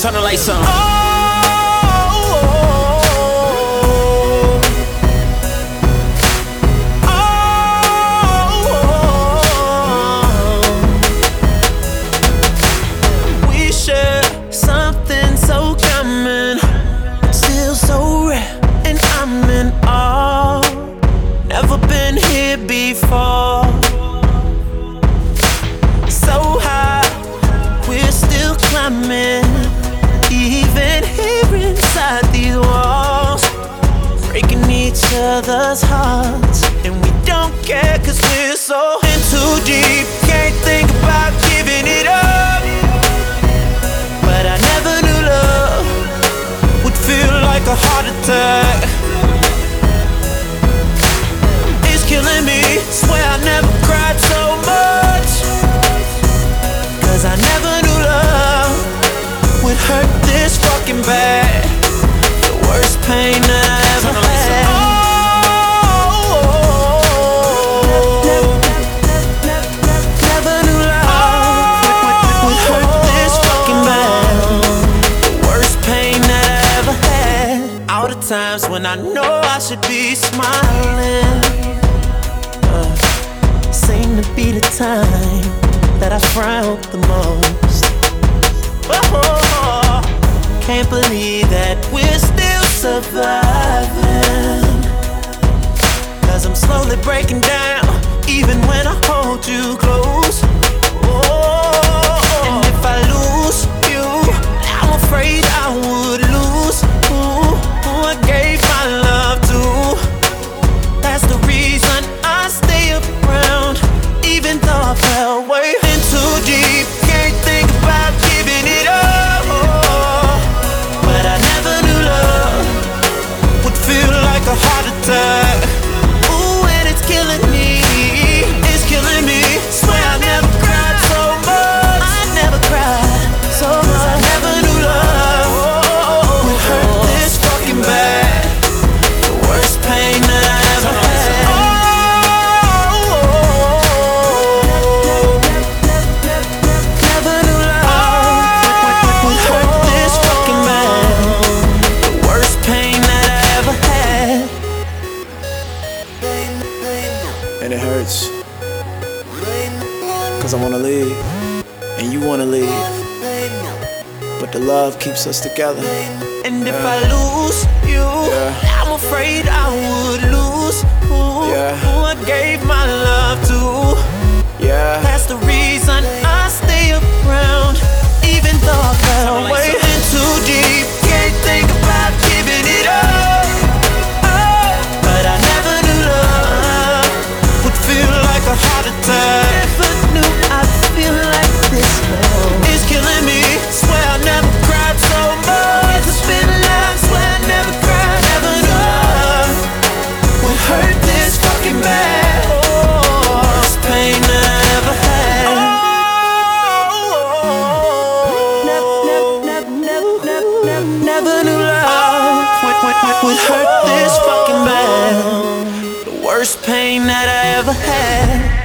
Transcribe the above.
Turn the lights on. We share something so common, still so rare, and I'm in awe. Never been here before. So high, we're still climbing. Even here inside these walls, breaking each other's hearts, and we don't care 'cause we're so in too deep. Can't think about giving it up, but I never knew love would feel like a heart attack. It's killing me, swear I never cried so much, 'cause I never knew love would hurt this fucking bad. The worst pain that I ever had. Never knew love would hurt this fucking bad. The worst pain that I ever had. All the times when I know I should be smiling, seem to be the time that I frown the most. Oh, can't believe that we're still surviving, 'cause I'm slowly breaking down, even when I hold you close. Oh, and if I lose you, I'm afraid I would lose who I gave my love to. That's the reason I stay around, even though I fell way in too deep. Can't think about giving it up, but I never knew love would feel like a heart attack. Ooh, and it's killing me, it's killing me. Swear I never cried so much, I never cried so much. I never knew love would hurt this fucking bad. The worst pain that I ever had. Never knew love would hurt this fucking bad. The worst pain that I ever had. And it hurts, 'cause I wanna leave, and you wanna leave, but the love keeps us together. And if I lose you, I'm afraid I would lose who I gave my love to. That's the reason I stay around, even though I fell way in too deep. Can't think about giving it up, but I never knew love would feel like a heart attack. Never knew I'd feel like this long. It's killing me, swear I never cried so much. It's been a lie, swear I never cried. Never knew love would hurt this fucking bad. Worst pain that I ever had. Never knew love would hurt this fucking bad. The worst pain that I ever had.